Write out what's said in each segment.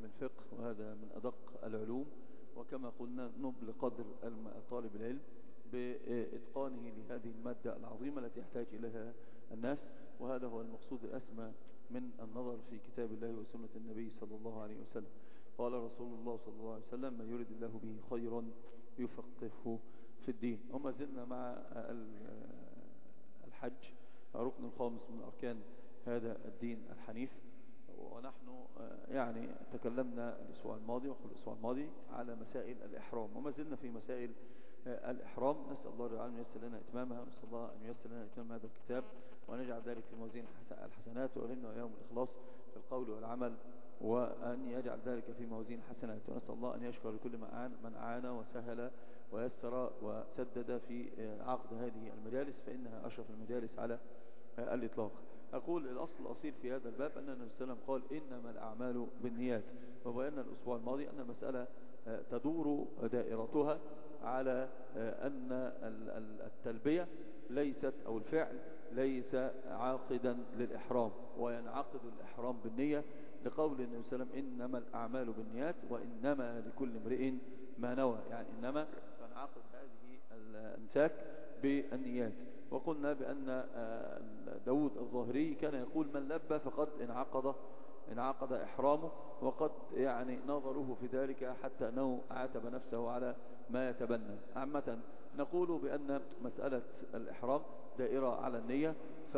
الفقه، وهذا من أدق العلوم، وكما قلنا نبل قدر طالب العلم بإتقانه لهذه المادة العظيمة التي يحتاج إليها الناس. وهذا هو المقصود الأسمى من النظر في كتاب الله وسنة النبي صلى الله عليه وسلم. قال رسول الله صلى الله عليه وسلم: من يريد الله به خيرا يفقهه في الدين. وما زلنا مع الحج، الركن الخامس من أركان هذا الدين الحنيف. ونحن يعني تكلمنا الأسبوع الماضي الأسبوع الماضي على مسائل الإحرام، وما زلنا في مسائل الإحرام. نسأل الله تعالى أن ييسر لنا إتمامها، ونسأل الله أن ييسر لنا إتمام هذا الكتاب، وأن يجعل ذلك في موازين الحسنات، ويلهمنا وإياهم الإخلاص في القول والعمل، وأن يجعل ذلك في موازين الحسنات. ونسأل الله أن يشكر لكل من أعان وسهل ويسر وسدد في عقد هذه المجالس، فإنها أشرف المجالس على الإطلاق. أقول الأصل الأصيل في هذا الباب أن النبي صلى الله عليه وسلم قال: إنما الأعمال بالنيات. وبينا الأسبوع الماضي أن المسألة تدور دائرتها على أن التلبية ليست أو الفعل ليس عاقدا للإحرام، وينعقد الإحرام بالنية، لقول النبي صلى الله عليه وسلم: إنما الأعمال بالنيات وإنما لكل امرئ ما نوى. يعني إنما تنعقد هذه الأمساك بالنيات. وقلنا بأن داود الظاهري كان يقول: من لبى فقد انعقد إحرامه، وقد يعني نظره في ذلك حتى أنه عاتب نفسه على ما يتبنى. عامة نقول بأن مسألة الإحرام دائرة على النية،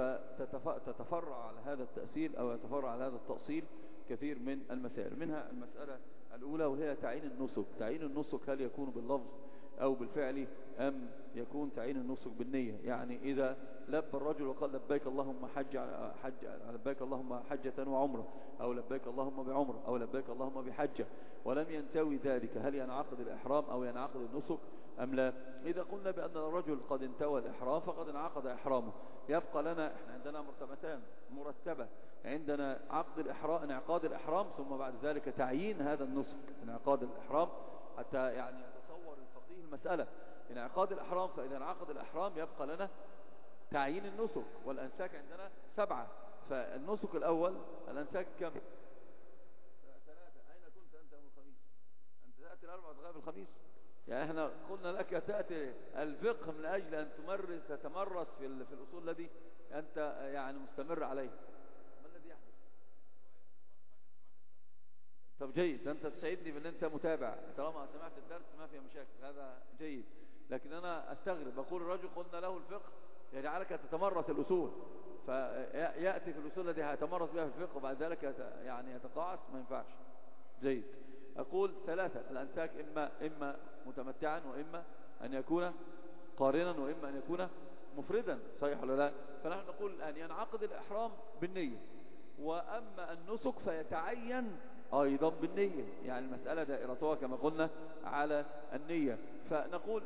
فتتفرع على هذا التأصيل أو يتفرع على هذا التأصيل كثير من المسائل. منها المسألة الأولى وهي تعيين النسك. تعيين النسك هل يكون باللفظ أو بالفعل أم يكون تعيين النسك بالنية؟ يعني إذا لبى الرجل وقال: لبيك اللهم لبيك اللهم حجة وعمرة، أو لبيك اللهم بعمرة، أو لبيك اللهم بحجة، ولم ينتوي ذلك، هل ينعقد الإحرام أو ينعقد النسك أم لا؟ إذا قلنا بأن الرجل قد انتوى الإحرام فقد انعقد إحرامه. يبقى لنا إحنا عندنا مرتبتان مرتبة: عندنا عقد الإحرام، انعقاد الإحرام، ثم بعد ذلك تعيين هذا النسك. انعقاد الإحرام حتى يعني يتصور الفقيه المسألة انعقاد الإحرام، فإذا انعقد الإحرام يبقى لنا تعيين النسك، والأنساك عندنا 7. فالنسك الأول الأنساك كم؟ 3. أين كنت أنت يوم الخميس؟ أنت تأتي الأربعة تغيب الخميس؟ يعني احنا قلنا لك تأتي الفقه من أجل أن تتمرس في الأصول الذي أنت يعني مستمر عليه. ما الذي يحدث؟ طب جيد، أنت تسعدني بأن أنت متابع، طالما سمعت الدرس ما فيها مشاكل، هذا جيد. لكن أنا أستغرب، أقول الرجل قلنا له الفقه يجعلك تتمرس الأصول، فيأتي في الأصول التي هيتمرس بها في الفقه وبعد ذلك يعني يتقاعس، ما ينفعش. جيد. أقول 3: الأنساك إما متمتعا، وإما أن يكون قارنا، وإما أن يكون مفردا. صحيح ولا لا؟ فنحن نقول الآن ينعقد الإحرام بالنية، وأما النسك فيتعين أيضا بالنية. يعني المسألة دائرتها كما قلنا على النية. فنقول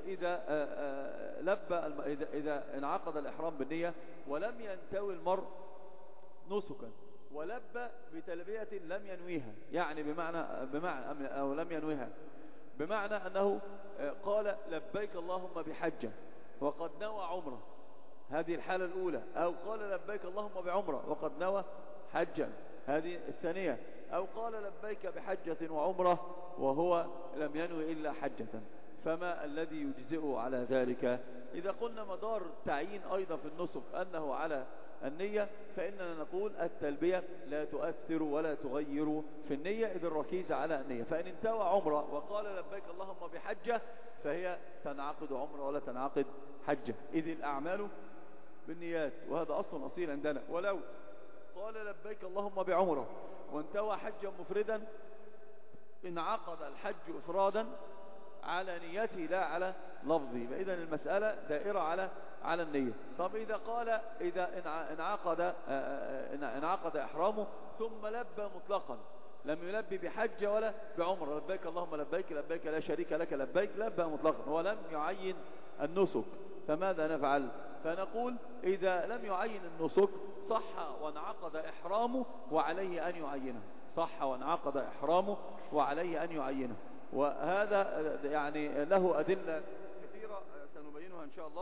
إذا انعقد الإحرام بالنية ولم ينتوي المرء نسكا، ولبى بتلبية لم ينويها، يعني بمعنى أو لم ينويها، بمعنى أنه قال: لبيك اللهم بحجة وقد نوى عمره، هذه الحالة الأولى. أو قال: لبيك اللهم بعمره وقد نوى حجا، هذه الثانية. أو قال: لبيك بحجة وعمره وهو لم ينوي إلا حجة، فما الذي يجزئه على ذلك؟ إذا قلنا مدار تعيين أيضا في النسك أنه على النية، فإننا نقول التلبية لا تؤثر ولا تغير في النية، إذ الركيز على النية. فإن انتوى عمره وقال: لبيك اللهم بحجة، فهي تنعقد عمره ولا تنعقد حجة، إذ الأعمال بالنيات، وهذا أصل أصيل عندنا. ولو قال: لبيك اللهم بعمره وانتوى حجا مفردا، انعقد الحج إفرادا على نيته لا على لفظه، فإذا المسألة دائرة على النية. طب إذا انعقد إحرامه ثم لبى مطلقا، لم يلبي بحجة ولا بعمر: لبيك اللهم لبيك لبيك لا شريك لك لبيك، لبى مطلقا ولم يعين النسك، فماذا نفعل؟ فنقول إذا لم يعين النسك صح وانعقد إحرامه وعليه أن يعينه، صح وانعقد إحرامه وعليه أن يعينه. وهذا يعني له أدلة كثيرة سنبينها إن شاء الله،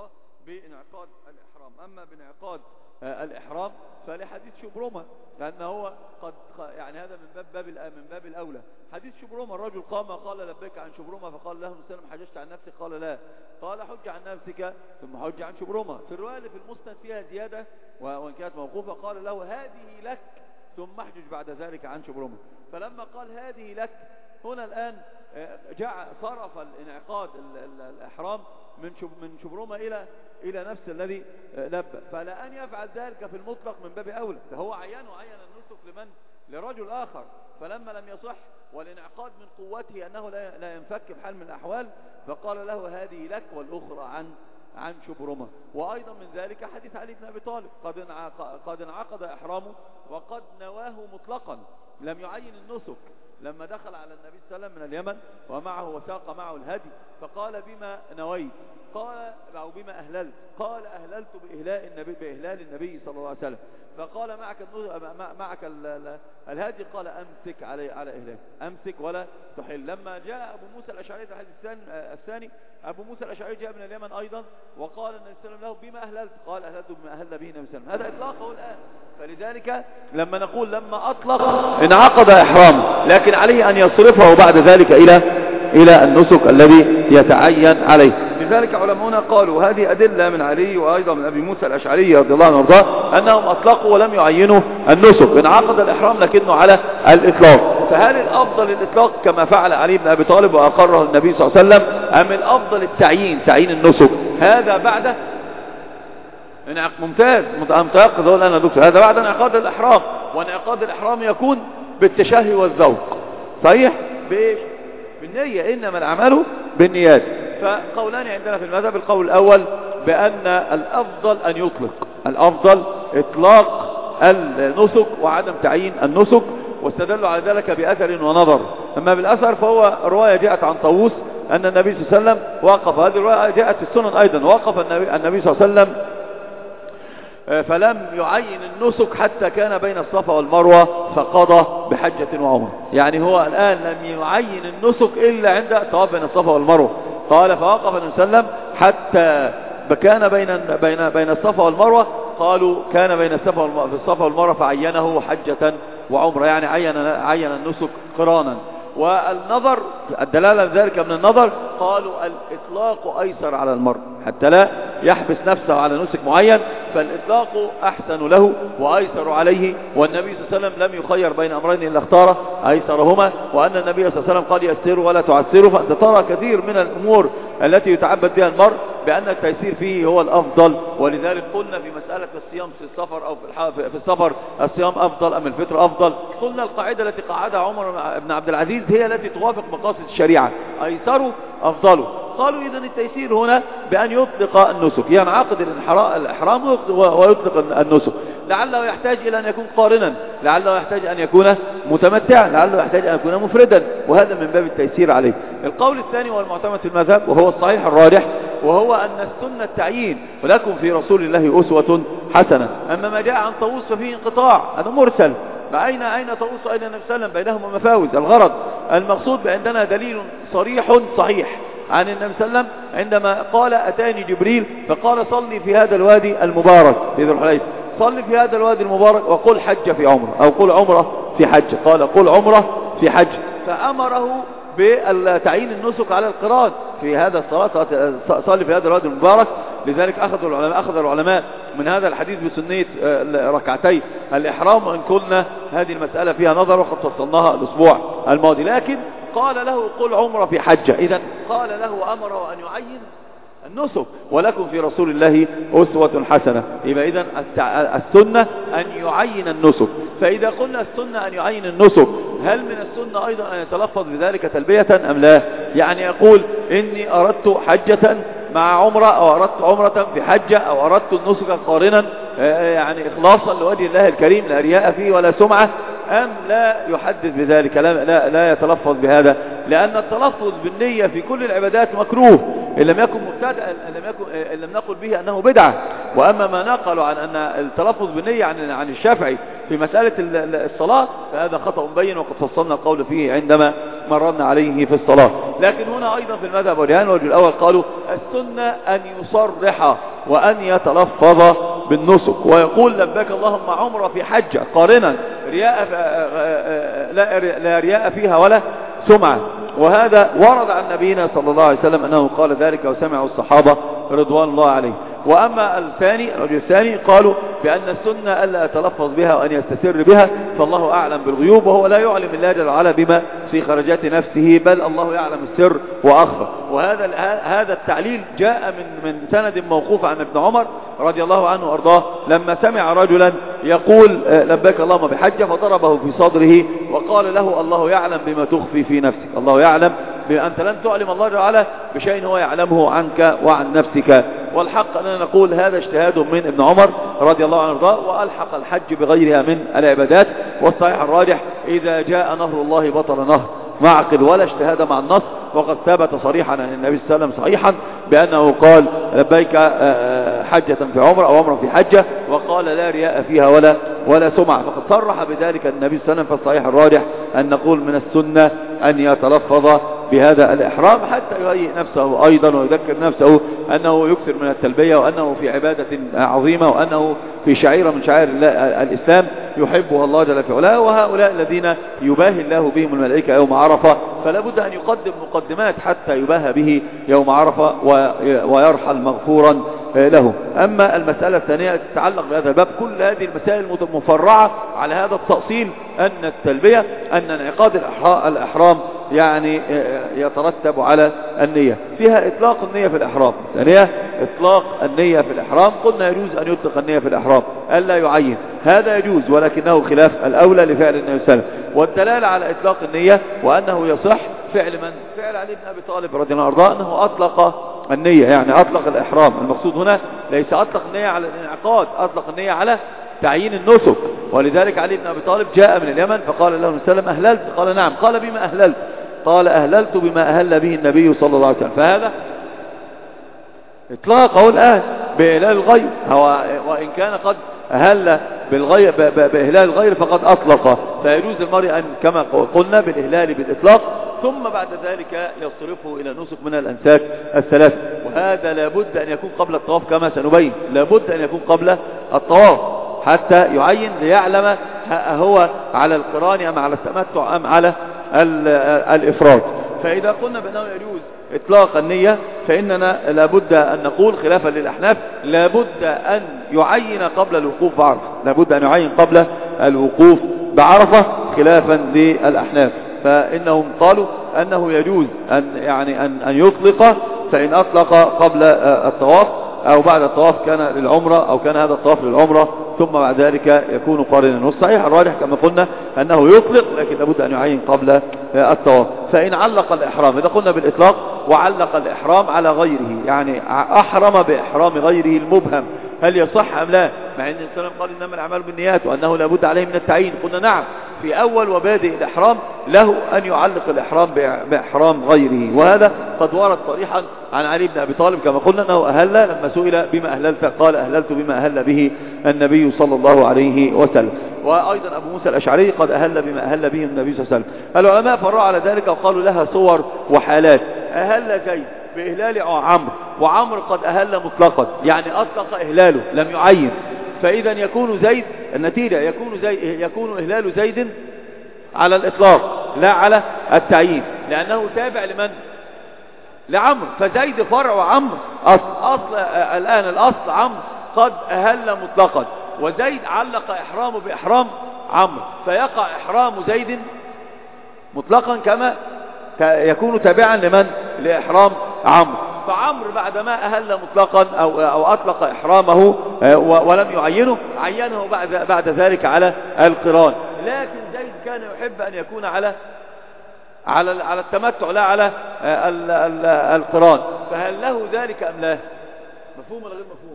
بانعقاد الإحرام. أما بانعقاد الإحرام فلحديث شبرمة، لأنه هو قد يعني هذا من باب الأولى. حديث شبرمة، الرجل قام قال لبيك عن شبرمة، فقال له النبي حججت عن نفسك؟ قال لا. قال حج عن نفسك ثم حج عن شبرمة. في الرواية اللي في المسند فيها زيادة وإن كانت موقوفة، قال له هذه لك ثم احجج بعد ذلك عن شبرمة. فلما قال هذه لك هنا الآن صرف الانعقاد الإحرام من شبرمة إلى نفس الذي لبى. فلا أن يفعل ذلك في المطلق من باب أولى، فهو عين النسك لرجل آخر، فلما لم يصح والانعقاد من قوته أنه لا ينفك بحال من الأحوال، فقال له هذه لك والأخرى عن شبرمة. وأيضا من ذلك حديث علي بن أبي طالب قد انعقد إحرامه وقد نواه مطلقا، لم يعين النسك. لما دخل على النبي صلى الله عليه وسلم من اليمن ومعه وساق معه الهدي، فقال بما نويت؟ قال أو بما أهللت؟ قال أهللت بإهلال النبي صلى الله عليه وسلم. فقال معك الهدي؟ قال أمسك على إهلال، أمسك ولا تحل. لما جاء أبو موسى الأشعري في الحديث الثاني، أبو موسى الأشعري جاء من اليمن أيضا وقال النبي صلى الله عليه وسلم له بما أهللت؟ قال أهللت بما أهل به النبي صلى الله عليه وسلم. هذا إطلاقه الآن. فلذلك لما نقول لما أطلق انعقد إحرام، لكن عليه أن يصرفه بعد ذلك إلى النسك الذي يتعين عليه. لذلك علماؤنا قالوا هذه أدلة من علي وأيضا من أبي موسى الأشعري رضي الله عنه وارضاه أنهم أطلقوا ولم يعينوا النسك. انعقد الإحرام لكنه على الإطلاق. فهل الأفضل الإطلاق كما فعل علي بن أبي طالب وأقره النبي صلى الله عليه وسلم، أم الأفضل تعيين النسك؟ هذا بعد ممتاز متيقظ هو الآن يا دكتور. هذا بعد انعقاد الإحرام، وانعقاد الإحرام يكون بالتشهي والذوق، صحيح؟ بإيش؟ بالنية، إنما الأعمال بالنيات. فقولان عندنا في المذهب. القول الأول بأن الأفضل إطلاق النسك وعدم تعيين النسك، واستدلوا على ذلك بأثر ونظر. أما بالأثر فهو رواية جاءت عن طاووس أن النبي صلى الله عليه وسلم وقف، هذه الرواية جاءت في السنن أيضا، وقف النبي صلى الله عليه وسلم فلم يعين النسك حتى كان بين الصفا والمروة فقضى بحجة وعمرة. يعني هو الآن لم يعين النسك إلا عند الطواف بين الصفا والمروة. قال فوقف النبي صلى الله عليه وسلم حتى كان بين الصفا والمروة، قالوا كان بين الصفا والمروة فعينه حجة وعمرة، يعني عين النسك قرانا. والنظر الدلالة ذلك من النظر، قالوا الإطلاق أيسر على المرء حتى لا يحبس نفسه على نسك معين، فالإطلاق أحسن له وأيسر عليه. والنبي صلى الله عليه وسلم لم يخير بين أمرين إلا اختار أيسرهما، وأن النبي صلى الله عليه وسلم قال يسروا ولا تعسروا. فأنت ترى كثير من الأمور التي يتعبد بها المرء بأن التيسير فيه هو الأفضل. ولذلك قلنا في مسألة الصيام في السفر أو في السفر الصيام أفضل أم الفطر أفضل؟ قلنا القاعدة التي قعدها عمر بن عبد العزيز هي التي توافق مقاصد الشريعة، أيسروا أفضلوا. قالوا إذن التيسير هنا بأن يطلق النسك، ينعقد الإحرام ويطلق النسك. لعله يحتاج إلى أن يكون قارنا، لعله يحتاج أن يكون متمتعا، لعله يحتاج أن يكون مفردا، وهذا من باب التيسير عليه. القول الثاني والمعتمد في المذهب وهو الصحيح الراجح، وهو أن السنة التعيين، ولكم في رسول الله أسوة حسنة. أما ما جاء عن طاووس ففيه انقطاع، هذا مرسل. فأين طاووس وأين النبي صلى الله عليه وسلم؟ بينهما مفاوز. الغرض المقصود عندنا دليل صريح صحيح عن النبي صلى الله عليه وسلم عندما قال أتاني جبريل فقال صلي في هذا الوادي المبارك في ذو الحليفة، صلي في هذا الوادي المبارك وقل حج في عمره، أو قل عمره في حج. قال قل عمره في حج، فأمره بتعيين النسك على القران في هذا الصلاة، صلي في هذا الوادي المبارك. لذلك أخذ العلماء من هذا الحديث بسنية ركعتي الإحرام، وإن كنا هذه المسألة فيها نظر وقد فصلناها الأسبوع الماضي. لكن قال له قل عمره في حجة، إذن قال له أمره أن يعين النسك، ولكم في رسول الله أسوة حسنة. يبقى إذن السنة أن يعين النسك. فإذا قلنا السنة أن يعين النسك، هل من السنة أيضا أن يتلفظ بذلك تلبية أم لا؟ يعني يقول إني أردت حجة مع عمرة، أو أردت عمرة في حجة، أو أردت النسك قارنا، يعني إخلاصا لوجه الله الكريم لا رياء فيه ولا سمعة، أم لا يحدث بذلك؟ لا يتلفظ بهذا، لأن التلفظ بالنية في كل العبادات مكروه إن لم يكن مبتدأ، إن لم نقل به أنه بدعة. وأما ما نقلوا عن أن التلفظ بالنية عن الشافعي في مسألة الصلاة فهذا خطأ بين، وقد فصلنا القول فيه عندما مررنا عليه في الصلاة. لكن هنا أيضا في المذهب والوجه الأول قالوا السنة أن يصرح وأن يتلفظ بالنسك ويقول لبيك اللهم عمره في حجة قارنا لا رياء فيها ولا سمعة. وهذا ورد عن نبينا صلى الله عليه وسلم أنه قال ذلك وسمعوا الصحابة رضوان الله عليه. وأما الرجل الثاني قالوا بأن السنة ألا يتلفظ بها وأن يستسر بها، فالله أعلم بالغيوب وهو لا يعلم الله جل وعلا بما في خرجات نفسه، بل الله يعلم السر وأخفى. وهذا التعليل جاء من سند موقوف عن ابن عمر رضي الله عنه وأرضاه لما سمع رجلا يقول لبيك اللهم بحجة فضربه في صدره وقال له الله يعلم بما تخفي في نفسك، الله يعلم أنت لن تعلم الله جل وعلا بشيء هو يعلمه عنك وعن نفسك. والحق أننا نقول هذا اجتهاد من ابن عمر رضي الله عنه وارضاه، وألحق الحج بغيرها من العبادات. والصحيح الراجح إذا جاء نهر الله بطل نهر معقل ولا اجتهاد مع النص، وقد ثبت صريحا عن النبي صلى الله عليه وسلم صحيحا بأنه قال لبيك حجة في عمر أو عمر في حجة، وقال لا رياء فيها ولا سمعة، فقد صرح بذلك النبي صلى الله عليه وسلم. فالصحيح الراجح أن نقول من السنة أن يتلفظ بهذا الإحرام حتى يهيئ نفسه أيضا ويذكر نفسه أنه يكثر من التلبية وأنه في عبادة عظيمة وأنه في شعيرة من شعائر الإسلام يحبها الله جل في علاه. وهؤلاء الذين يباهي الله بهم الملائكة يوم عرفة فلا بد أن يقدم مقدمات حتى يباهى به يوم عرفة ويرحل مغفورا له. أما المسألة الثانية تتعلق بهذا الباب، كل هذه المسائل مفرعة على هذا التأصيل أن التلبية أن انعقاد الإحرام يعني يترتب على النية، فيها إطلاق النية في الإحرام. ثانية إطلاق النية في الإحرام، قلنا يجوز أن يطلق النية في الإحرام ألا يعين، هذا يجوز ولكنه خلاف الأولى لفعل النبي صلى الله عليه وسلم. والدلالة على إطلاق النية وأنه يصح فعل من؟ فعل علي بن أبي طالب رضي الله عنه أنه أطلق النية، يعني أطلق الإحرام. المقصود هنا ليس أطلق النية على الانعقاد، أطلق النية على تعيين النسك. ولذلك علي بن أبي طالب جاء من اليمن فقال له النبي صلى الله عليه وسلم أهللت؟ قال نعم. قال بما أهللت؟ قال أهللت بما أهل به النبي صلى الله عليه وسلم. فهذا إطلاقه الآن بإهلال الغير، وإن كان قد أهل بإهلال الغير فقد أطلق، فيجوز المرء أن كما قلنا بالإهلال بالإطلاق ثم بعد ذلك يصرفه إلى نسك من الأنساك الثلاث. وهذا لابد أن يكون قبل الطواف كما سنبين، لابد أن يكون قبل الطواف حتى يعين ليعلم هو على القران أم على التمتع أم على الإفراد. فإذا قلنا بأنه يجوز إطلاق النية فإننا لابد أن نقول خلافا للأحناف لابد أن يعين قبل الوقوف بعرفة، لابد أن يعين قبل الوقوف بعرفة خلافا للأحناف، فإنهم قالوا أنه يجوز أن يطلق، فإن أطلق قبل الطواف أو بعد الطواف كان للعمرة أو كان هذا الطواف للعمرة ثم بعد ذلك يكون قارنا. والصحيح الراجح كما قلنا أنه يطلق لكن لابد أن يعين قبل الطواف. فإن علق الإحرام، إذا قلنا بالإطلاق وعلق الإحرام على غيره يعني أحرم بإحرام غيره المبهم، هل يصح أم لا؟ مع أن السلام قال إنما الأعمال بالنيات وأنه لابد عليه من التعيين. قلنا نعم، في أول وبادئ الإحرام له أن يعلق الإحرام بإحرام غيره، وهذا قد ورد صريحا عن علي بن أبي طالب كما قلنا أنه أهل لما سئل بما أهللت قال أهللت بما أهل به النبي صلى الله عليه وسلم. وأيضا أبو موسى الأشعري قد أهل بما أهل به النبي صلى الله عليه وسلم. العلماء فرعوا على ذلك وقالوا لها صور وحالات. أهل زيد بإهلال عمرو، وعمرو قد أهل مطلقا يعني أطلق إهلاله لم يعين، فإذا يكون زيد النتيجة يكون إهلال زيد على الإطلاق لا على التعيين، لأنه تابع لمن؟ لعمرو، فزيد فرع عمرو أصل الآن الأصل عمرو قد أهل مطلقا، وزيد علق إحرامه بإحرام عمرو، فيقع إحرام زيد مطلقا كما يكون تابعا لمن؟ لإحرام عمرو. فعمرو بعدما أهل مطلقا أو أطلق إحرامه ولم يعينه، عينه بعد ذلك على القران، لكن زيد كان يحب أن يكون على التمتع لا على القران، فهل له ذلك أم لا؟ مفهوم ولا غير مفهوم؟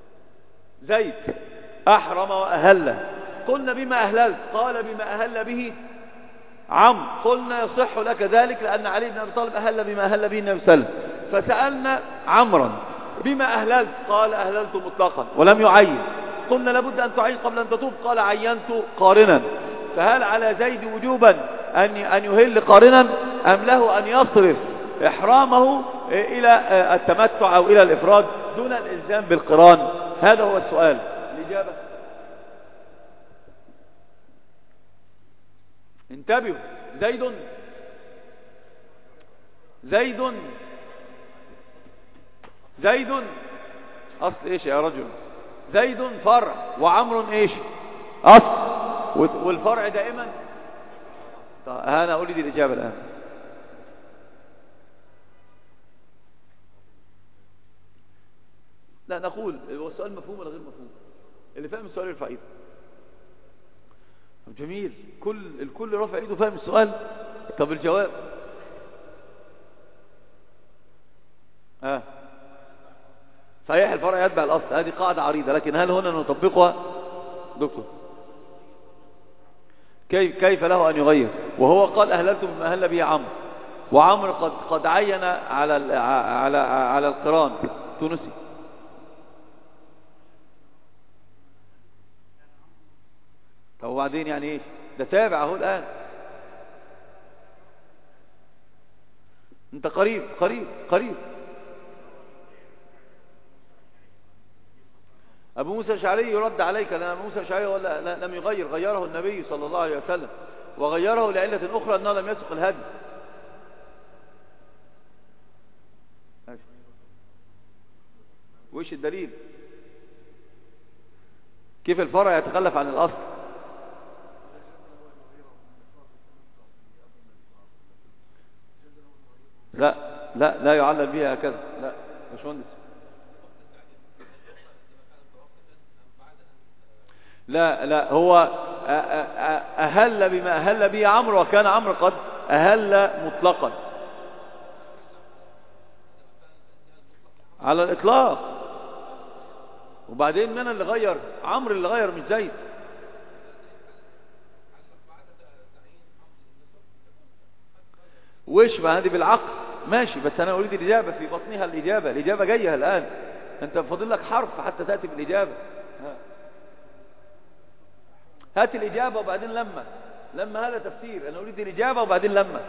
زيد أحرم وأهل، قلنا بما أهللت؟ قال بما أهل به عمرو، قلنا يصح لك ذلك لأن علي بن أبي طالب أهل بما أهل به النبي صلى الله عليه وسلم، فسألنا عمرا بما أهللت؟ قال أهللت مطلقا ولم يعين، قلنا لابد أن تعين قبل أن تطوف، قال عينت قارنا، فهل على زيد وجوبا أن يهل قارنا أم له أن يصرف إحرامه إلى التمتع أو إلى الإفراد دون الإلزام بالقران؟ هذا هو السؤال. الإجابة انتبهوا. زيد أصل إيش يا رجل؟ زيد فرع وعمر إيش أصل، والفرع دائما. طيب أنا أريد الإجابة الآن. لا نقول هو السؤال مفهوم ولا غير مفهوم؟ اللي فاهم السؤال يرفع ايده. جميل، الكل رفع ايده فاهم السؤال. طب الجواب؟ صحيح الفرع يتبع الأصل، هذه قاعدة عريضة، لكن هل هنا نطبقها دكتور؟ كيف له أن يغير وهو قال أهللت بما أهل به عمرو، وعمرو قد عين على القران تونسي. طب وبعدين يعني ايش؟ ده تابع اهو الآن. انت قريب. أبو موسى الأشعري يرد عليك، لأن أبو موسى الأشعري لم يغير، غيره النبي صلى الله عليه وسلم، وغيره لعلة أخرى أنه لم يسق الهدي. وإيش الدليل؟ كيف الفرع يتخلف عن الأصل؟ لا يعلل بها هكذا. لا باشمهندس، لا هو أهل بما أهل به عمرو، وكان عمرو قد أهل مطلقا على الإطلاق. وبعدين من اللي غير؟ عمرو اللي غير مش زيد. وش ما هذه بالعقل ماشي، بس أنا أريد الإجابة في بطنها. الإجابة جاية الآن، أنت فاضل لك حرف حتى تأتي بالإجابة. هات الإجابة وبعدين لما هذا تفسير. أنا أريد الإجابة وبعدين لما.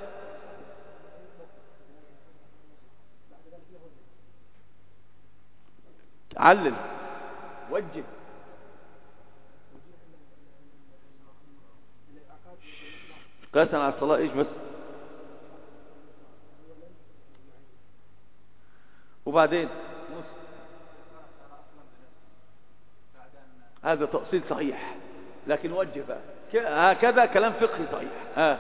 علل وجه. قياسا على الصلاة ايش بس؟ وبعدين هذا تأصيل صحيح، لكن وجه بقى هكذا كلام فقهي صحيح.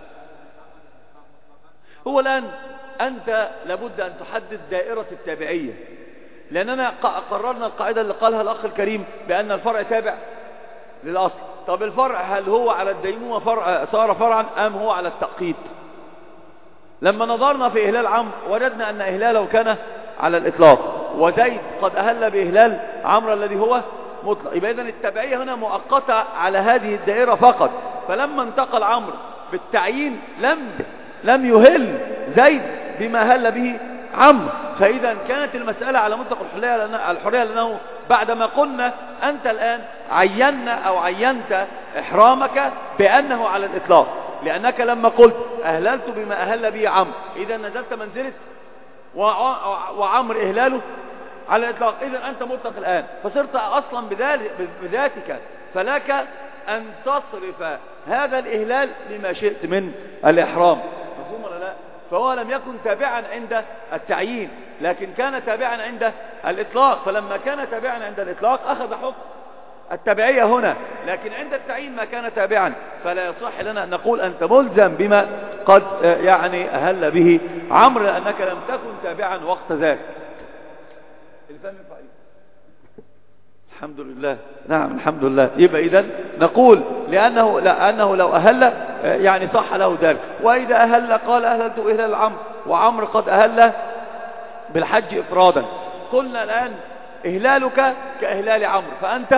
هو الآن أنت لابد أن تحدد دائرة التابعية، لأننا قررنا القاعدة اللي قالها الأخ الكريم بأن الفرع تابع للأصل. طب الفرع هل هو على الديمومة صار فرعا أم هو على التأقيت؟ لما نظرنا في إهلال عمرو وجدنا أن إهلاله كان على الإطلاق، وزيد قد أهل بإهلال عمرو الذي هو مطلق. يبقى إذن التبعية هنا مؤقتة على هذه الدائرة فقط. فلما انتقل عمرو بالتعيين لم يهل زيد بما أهل به عمرو. فإذا كانت المسألة على مطلق الحرية، لأنه بعدما قلنا أنت الآن عينت إحرامك بأنه على الإطلاق، لأنك لما قلت أهللت بما أهل به عمرو إذا نزلت منزلة وعمرو إهلاله على الإطلاق. إذا أنت مطلق الآن، فصرت أصلا بذاتك، فلك أن تصرف هذا الإهلال لما شئت من الإحرام. مفهوم ولا لا؟ فهو لم يكن تابعا عند التعيين، لكن كان تابعا عند الإطلاق. فلما كان تابعا عند الإطلاق أخذ حكم التبعية هنا، لكن عند التعيين ما كان تابعا، فلا يصح لنا أن نقول أنت ملزم بما قد يعني أهل به عمرو، لأنك لم تكن تابعا وقت ذاك. الحمد لله. نعم الحمد لله. يبقى إذن نقول لأنه لو أهل يعني صح له ذلك. وإذا أهل قال أهلت إهلال عمرو، وعمرو قد أهل بالحج إفرادا. قلنا الآن إهلالك كإهلال عمرو،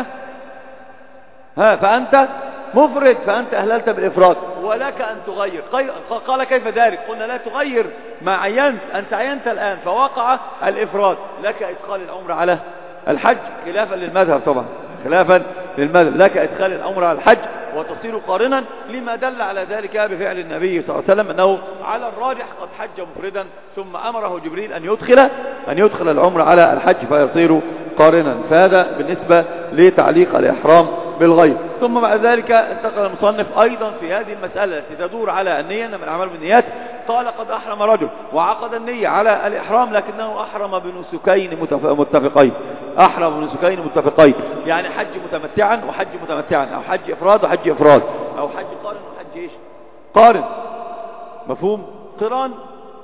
فأنت مفرد، فأنت أهللت بالإفراد، ولك أن تغير. قال كيف ذلك؟ قلنا لا تغير ما عينت. أنت عينت الآن فوقع الإفراد، لك إدخال العمر على الحج، خلافا للمذهب طبعا، خلافا للمذهب، لك إدخال العمر على الحج وتصير قارنا، لما دل على ذلك بفعل النبي صلى الله عليه وسلم أنه على الراجح قد حج مفردا ثم أمره جبريل أن يدخل العمر على الحج فيصير قارنا. فهذا بالنسبة لتعليق الإحرام بالغير. ثم بعد ذلك انتقل المصنف أيضا في هذه المسألة التي تدور على النية من الأعمال بالنيات. قال قد أحرم رجل وعقد النية على الإحرام لكنه أحرم بنسكين متفقين. أحرم بنسكين متفقين، يعني حج متمتعا وحج متمتعا، أو حج إفراد وحج إفراد، أو حج قارن وحج إيش قارن. مفهوم؟ قران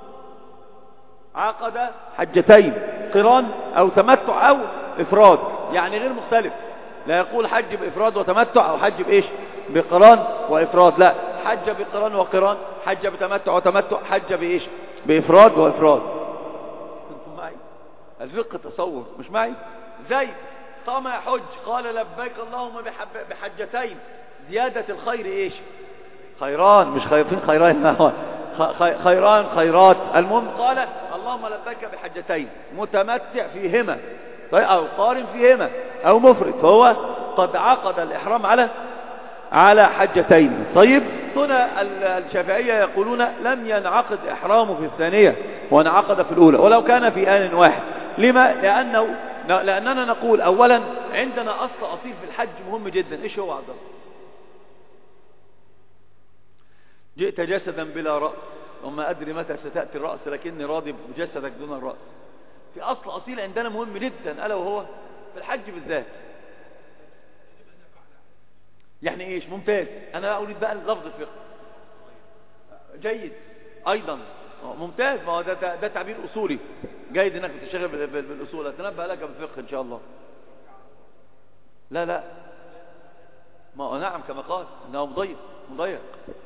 عقد حجتين، قران أو تمتع أو إفراد، يعني غير مختلف. لا يقول حج بإفراد وتمتع أو حج بإيش بقران وإفراد، لا، حج بقران وقران، حج بتمتع وتمتع، حج بإيش بإفراد وإفراد. انتم معي؟ الفقه تصور مش معي؟ زيد قام يحج قال لبيك اللهم بحجتين، زيادة الخير إيش خيران، مش خيرين خيران خيران خيرات. المهم قال اللهم لبيك بحجتين متمتع فيهما أو قارن فيهما أو مفرد، فهو قد عقد الإحرام على حجتين. طيب هنا الشافعية يقولون لم ينعقد إحرامه في الثانية وانعقد في الأولى ولو كان في آن واحد. لما؟ لأننا نقول أولا عندنا أصل أصيل في الحج مهم جدا. إيش هو عبد الله؟ جئت جسدا بلا رأس وما أدري متى ستأتي الرأس لكني راضي بجسدك دون الرأس. في أصل أصيل عندنا مهم جدا ألا وهو في الحج بالذات. يعني إيش؟ ممتاز. أنا أريد بقى لفظ الفقه. جيد أيضا ممتاز. ما هو ده تعبير أصولي جيد إنك تشتغل بالأصول. أتنبه لك بالفقه إن شاء الله. لا ما هو نعم كما قال إنه مضيق.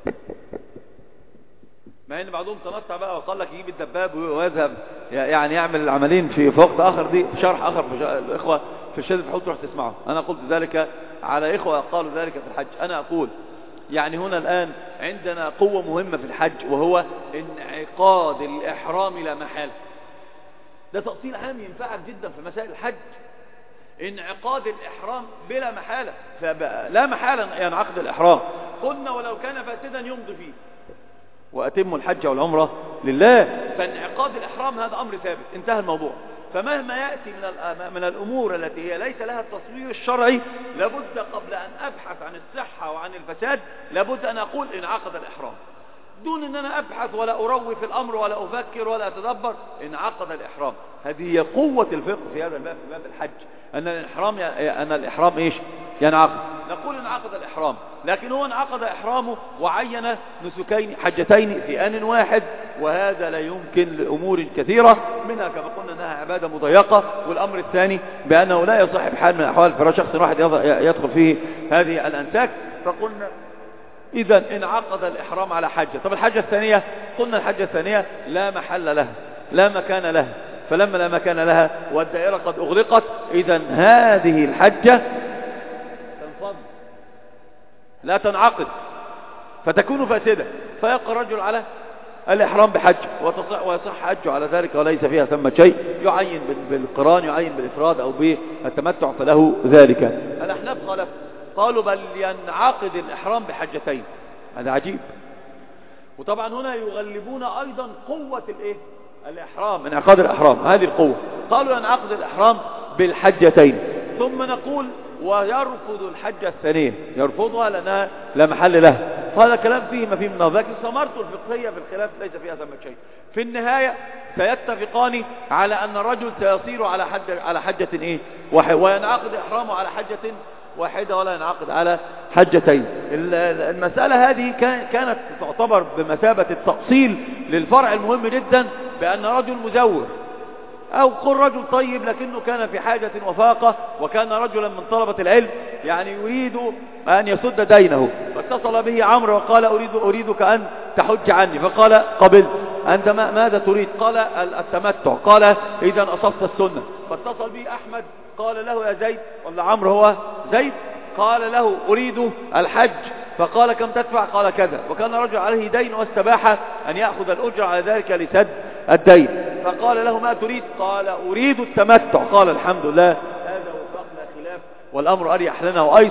مع ان بعضهم تنطع بقى وقال لك يجيب الدباب ويذهب يعني يعمل العملين في وقت اخر. دي في شرح اخر في الاخوه في الشاذ بحاول تروح تسمعه. انا قلت ذلك على اخوه قالوا ذلك في الحج. انا اقول يعني هنا الان عندنا قوه مهمه في الحج وهو انعقاد الاحرام لا محاله. ده تأصيل عام ينفعك جدا في مسائل الحج. انعقاد الإحرام بلا محالة، لا محالة ينعقد الإحرام. قلنا ولو كان فاسدا يمضي فيه وأتموا الحج والعمرة لله. فانعقاد الإحرام هذا أمر ثابت، انتهى الموضوع. فمهما يأتي من الأمور التي هي ليس لها التصوير الشرعي لابد قبل أن أبحث عن الصحة وعن الفساد لابد أن أقول انعقد الإحرام، دون أن أنا أبحث ولا أروي في الأمر ولا أفكر ولا أتدبر. انعقد الإحرام. هذه هي قوة الفقه في هذا الباب، في باب الحج، أن الإحرام إيش ينعقد. نقول انعقد الإحرام، لكن هو انعقد إحرامه وعين نسكين حجتين في آن واحد، وهذا لا يمكن لأمور كثيرة منها كما قلنا أنها عبادة مضيقة. والأمر الثاني بأنه لا يصح بحال من الأحوال فلا شخص واحد يدخل فيه هذه الأنساك. فقلنا إذا انعقد الإحرام على حجة. طب الحجة الثانية؟ قلنا الحجة الثانية لا محل لها لا مكان لها، فلما لا مكان لها والدائرة قد أغلقت إذا هذه الحجة تنفض لا تنعقد فتكون فاسدة، فيبقى الرجل على الإحرام بحج ويصح حجه على ذلك وليس فيها ثم شيء. يعين بالقران، يعين بالإفراد أو بالتمتع فله ذلك. الأحناف قالوا بل ينعقد الإحرام بحجتين. هذا عجيب. وطبعا هنا يغلبون أيضا قوة الإحرام، انعقاد الإحرام هذه القوة. قالوا ينعقد الإحرام بالحجتين. ثم نقول ويرفض الحجة الثانية، يرفضها لأنها لا محل لها. هذا كلام فيه ما فيه من نظر، لكن ثمرته الفقهية في الخلاف ليس فيها ثمة شيء. في النهاية سيتفقان على أن الرجل سيصير على حجة وينعقد إحرامه على حجة واحدة ولا ينعقد على حجتين. المسألة هذه كانت تعتبر بمثابة التأصيل للفرع المهم جدا، بأن رجل مزور أو قل رجل طيب لكنه كان في حاجة وفاقة وكان رجلا من طلبة العلم يعني يريد أن يسد دينه، فاتصل به عمرو وقال أريدك أن تحج عني، فقال قبلت. أنت ماذا تريد؟ قال التمتع. قال إذا أصبت السنة. فاتصل به أحمد قال له يا زيد، ولا عمرو هو زيد، قال له أريد الحج، فقال كم تدفع؟ قال كذا. وكان رجل عليه دين واستباح أن يأخذ الأجر على ذلك لسد الدين، فقال له ما تريد؟ قال أريد التمتع. قال الحمد لله هذا وفقنا خلاف والأمر أريح لنا وأيسر.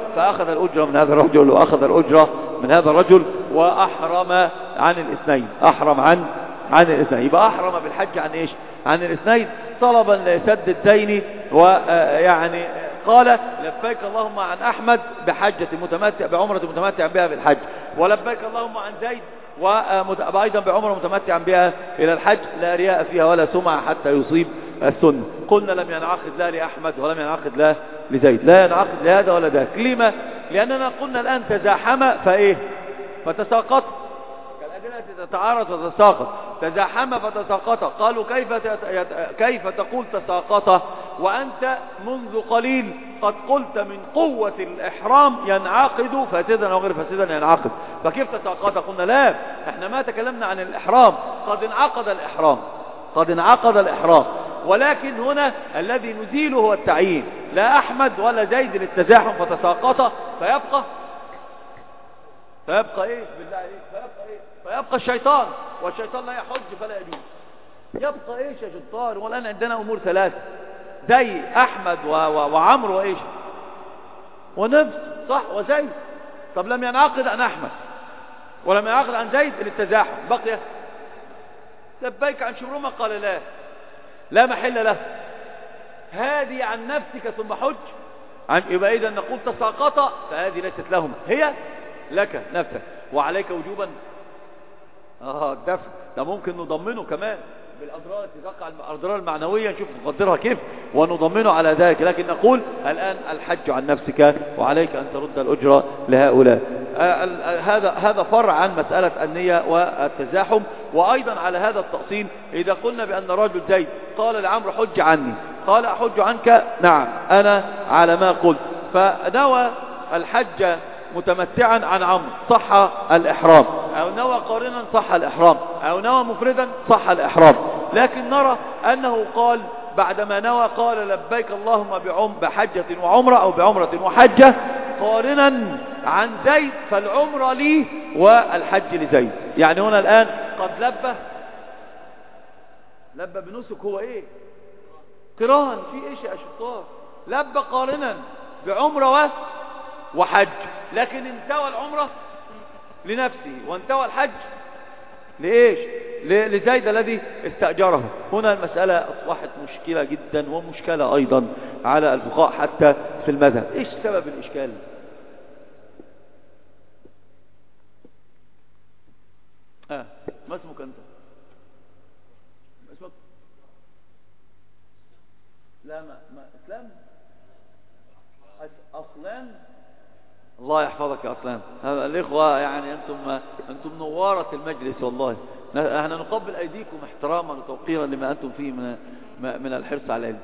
فأخذ الأجرة من هذا الرجل وأخذ الأجرة من هذا الرجل وأحرم عن الاثنين، أحرم عن الاثنين. يبقى أحرم بالحج عن إيش؟ عن الاثنين طلبا لسد الدين. ويعني قال لبيك اللهم عن أحمد بحجة متمتع بعمرة متمتع بها بالحج، ولبيك اللهم عن زيد وأيضا بعمرة متمتعا بها إلى الحج، لا رياء فيها ولا سمعة حتى يصيب السنة. قلنا لم ينعقد لا لأحمد ولم ينعقد لا لزيد، لا ينعقد لهذا ولا ذاك. لما؟ لأننا قلنا الآن تزاحم فإيه؟ فتساقط، كالأدلة تتعارض وتتساقط. تزاحم فتساقط. قالوا كيف تقول تساقط وأنت منذ قليل قد قلت من قوة الإحرام ينعقد فاسدا وغير فاسدا ينعقد، فكيف تساقط؟ قلنا لا، احنا ما تكلمنا عن الإحرام، قد انعقد الإحرام، قد انعقد الإحرام، ولكن هنا الذي نزيله هو التعيين، لا أحمد ولا زيد للتزاحم فتساقط، فيبقى ايه بالله عليك؟ فيبقى الشيطان، والشيطان لا يحج فلا يجوز. يبقى ايش يا شطار؟ والآن عندنا امور ثلاثة زي احمد وعمرو وايش ونفس صح وزيد. طب لم ينعقد عن احمد ولم ينعقد عن زيد للتزاحم، بقي لبيك عن شبرمة، قال لا محل له، هذه عن نفسك ثم حج يبقى اذا نقول تساقط، فهذه ليست لهما، هي لك نفسك وعليك وجوبا الدفع. ده ممكن نضمنه كمان بالأضرار التي تقع، الأضرار المعنوية نشوف نقدرها كيف ونضمنه على ذلك، لكن نقول الآن الحج عن نفسك وعليك أن ترد الأجرة لهؤلاء. هذا فرع عن مسألة النية والتزاحم. وأيضا على هذا التأصيل إذا قلنا بأن رجل زيد قال لعمرو حج عني، قال أحج عنك، نعم أنا على ما قلت، فنوى الحج متمتعا عن عمرو صح الإحرام، أو نوى قارنا صح الإحرام، أو نوى مفردا صح الإحرام. لكن نرى أنه قال بعدما نوى قال لبيك اللهم بحجة وعمرة أو بعمرة وحجة قارنا عن زيد، فالعمرة لي والحج لزيد. يعني هنا الآن قد لبى بنسك، هو ايه؟ قران. في ايش يا شطار؟ لبى قارنا بعمرة وحج، لكن انتوى العمرة لنفسه وانتوى الحج لإيش؟ لزيد الذي استأجره. هنا المسألة أصبحت مشكلة جدا ومشكلة أيضا على الفقهاء حتى في المذهب. إيش سبب الإشكال؟ ما اسمك أنت؟ اسمك؟ لا ما إسلام؟ أصلان؟ الله يحفظك يا أصلان. هذا الإخوة يعني أنتم نوارة المجلس والله. احنا نقبل أيديكم احتراما وتوقيرا لما أنتم فيه من الحرص على العلم.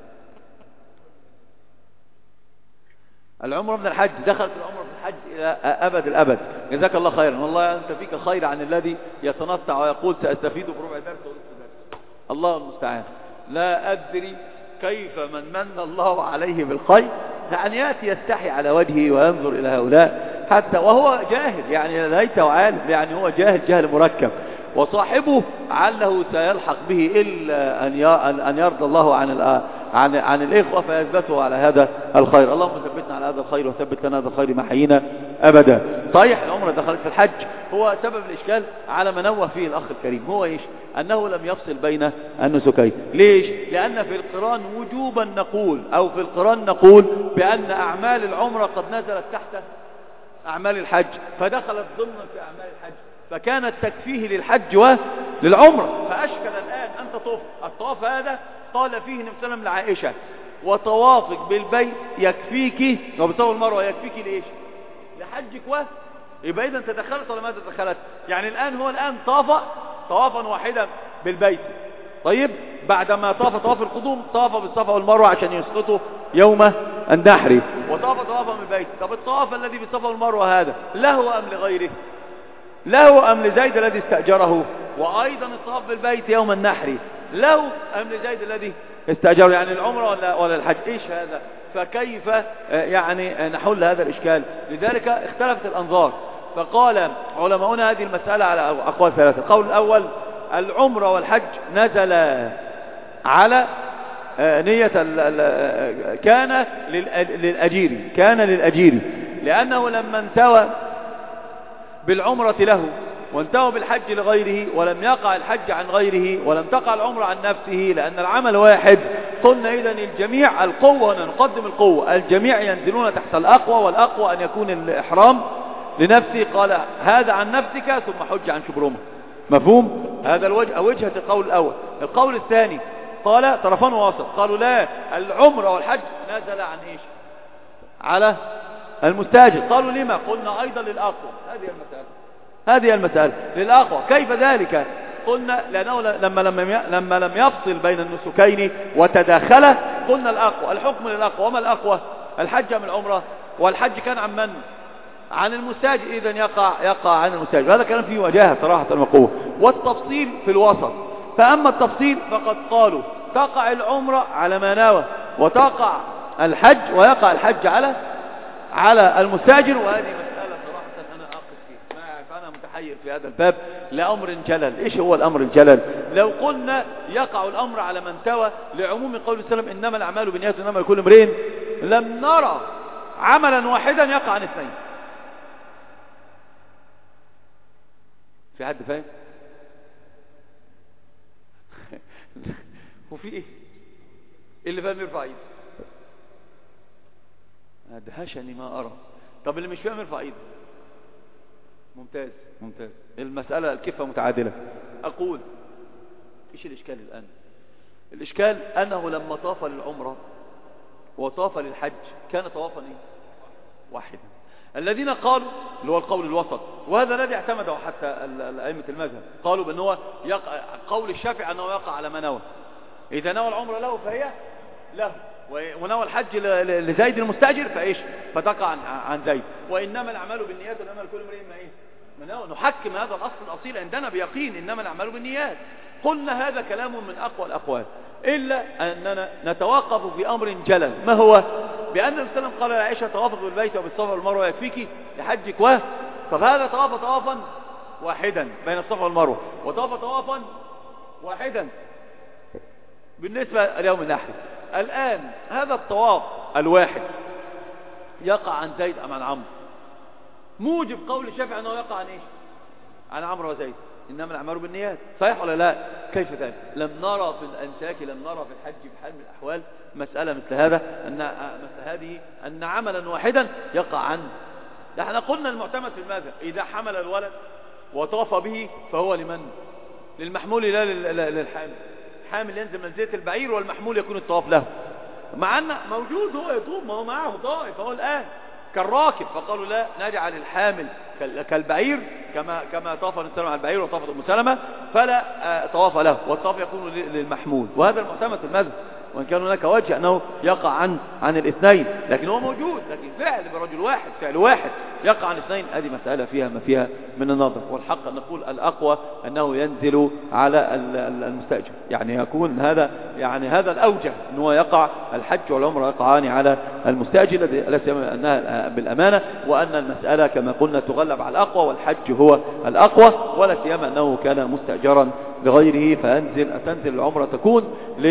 العمرة من الحج، دخلت العمرة في الحج إلى أبد الأبد. جزاك الله خيرا، والله أنت فيك خير عن الذي يتنطع ويقول سأستفيد بربع درس ونصف درس. الله المستعان. لا أدري كيف من الله عليه بالخير أن يأتي يستحي على وجهه وينظر إلى هؤلاء حتى وهو جاهل، يعني ليته عالم، يعني هو جاهل مركب، وصاحبه عله سيلحق به إلا أن يرضى الله عن الإخوة فيثبتوا على هذا الخير. اللهم ثبتنا على هذا الخير وثبت لنا هذا الخير ما حيينا أبدا. صحيح العمرة دخلت في الحج، هو سبب الإشكال على ما نوه فيه الأخ الكريم هو إيش؟ أنه لم يفصل بين النسكين. ليش؟ لأن في القران وجوبا نقول، أو في القران نقول بأن أعمال العمرة قد نزلت تحت أعمال الحج، فدخلت ضمن في أعمال الحج، فكانت تكفيه للحج وللعمرة. فأشكل الآن أنت طوف، الطواف هذا قال فيه النبي صلى الله عليه وسلم لعائشة وطوافك بالبيت يكفيك، وبطواف المروة يكفيك لإيش؟ لحجك يبقى إذا تدخلت ولا ما تدخلت؟ يعني الآن هو الآن طاف طوافا واحدا بالبيت، طيب بعدما طاف طواف القدوم طاف بالصفا والمروة عشان يسقطوا يوم النحر، وطاف طوافا بالبيت. طب الطواف الذي بالصفا والمروة هذا له أم لغيره؟ له أم لزيد الذي استأجره؟ وأيضا الطواف بالبيت يوم النحر له أم لزيد الذي استأجره؟ يعني العمرة ولا الحج؟ إيش هذا؟ فكيف يعني نحل هذا الإشكال؟ لذلك اختلفت الأنظار، فقال علماؤنا هذه المسألة على أقوال ثلاثة. القول الأول العمرة والحج نزل على نية كان للأجير لأنه لما انتوى بالعمرة له وانتهوا بالحج لغيره ولم يقع الحج عن غيره ولم تقع العمرة عن نفسه لأن العمل واحد، قلنا إذن الجميع القوة، هنا نقدم القوة، الجميع ينزلون تحت الأقوى، والأقوى أن يكون الإحرام لنفسه. قال هذا عن نفسك ثم حج عن شبرمة. مفهوم؟ هذا وجهة القول الأول. القول الثاني قال طرفان ووسط، قالوا لا، العمرة والحج نزل عن إيش؟ على المستاجر. قالوا لما؟ قلنا أيضا للأقوى. هذه المسألة للأقوى. كيف ذلك؟ قلنا لأنه لما لم يفصل بين النسكين وتداخله قلنا الأقوى، الحكم للأقوى. وما الأقوى؟ الحج من العمرة، والحج كان عن من؟ عن المستاجر، إذن يقع عن المستاجر. هذا كلام فيه وجاهة صراحة وقوة. والتفصيل في الوسط. فأما التفصيل فقد قالوا تقع العمرة على ما نوى، وتقع الحج ويقع الحج على المستاجر. وهذه مسألة صراحة أنا أقف فيها، فأنا متحير في هذا الباب لأمر جلل. إيش هو الأمر الجلل؟ لو قلنا يقع الأمر على من توى لعموم قول السلام إنما الأعمال بالنيات وإنما لكل امرئ، لم نرى عملا واحدا يقع عن اثنين. في حد فاهم؟ وفي ايه اللي فاهم يرفع ايده؟ ادهشني ما ارى. طب اللي مش فاهم يرفع ايده. ممتاز. المسألة الكفة متعادلة. اقول ايش الاشكال الان؟ الاشكال انه لما طاف للعمرة وطاف للحج كان طوافا ايه؟ واحدا. الذين قالوا اللي هو القول الوسط، وهذا الذي اعتمده حتى أئمة المذهب، قالوا بأنه هو قول الشافعي أنه يقع على ما نوى. إذا نوى العمرة له فهي له، ونوى الحج لزيد المستأجر فإيش؟ فتقع عن زيد. وإنما الأعمال بالنيات وإنما لكل امرئ ما إيه؟ ما نوى. نحكم هذا الأصل الأصيل عندنا بيقين، إنما الأعمال بالنيات. قلنا هذا كلام من أقوى الأقوال، إلا أننا نتوقف في أمر جلل. ما هو؟ بأن النبي صلى الله عليه وسلم قال لعائشة توافق بالبيت وبالصفا والمروة يكفيك لحجك فهذا طواف طوافا واحدا بين الصفا والمروة، وطواف طوافا واحدا بالنسبة ليوم النحر. الآن هذا الطواف الواحد يقع عن زيد أم عن عمرو؟ موجب قول الشافعي أنه يقع عن إيش؟ عن عمرو وزيد. إنما الأعمال بالنيات. صحيح ولا لا؟ كيف ذلك؟ لم نرى في الأنساك، لم نرى في الحج بحال من الأحوال مسألة مثل هذا، مثل هذه أن عملا واحدا يقع عنه. نحن قلنا المعتمد في المذهب إذا حمل الولد وطاف به فهو لمن؟ للمحمول لا للحامل. الحامل ينزل منزلة البعير والمحمول يكون الطواف له، مع أن موجود هو يطوف، ما هو معه طائف هو الآن كالراكب. فقالوا لا، نجعل الحامل كالبعير كما طاف النبي على البعير وطافت أم سلمة فلا طواف له، والطواف يكون للمحمول. وهذا المعتمد في المذهب، وإن كان هناك وجه أنه يقع عن الاثنين، لكن هو موجود. لكن فعل برجل واحد، فعل واحد يقع عن اثنين، هذه مسألة فيها ما فيها من النظر. والحق أن نقول الأقوى أنه ينزل على المستأجر، يعني يكون هذا الأوجه أنه يقع الحج والعمرة يقعان على المستأجر لا سيما أنها بالأمانة، وأن المسألة كما قلنا تغلب على الأقوى، والحج هو الأقوى، ولا سيما أنه كان مستأجرا بغيره تنزل العمرة تكون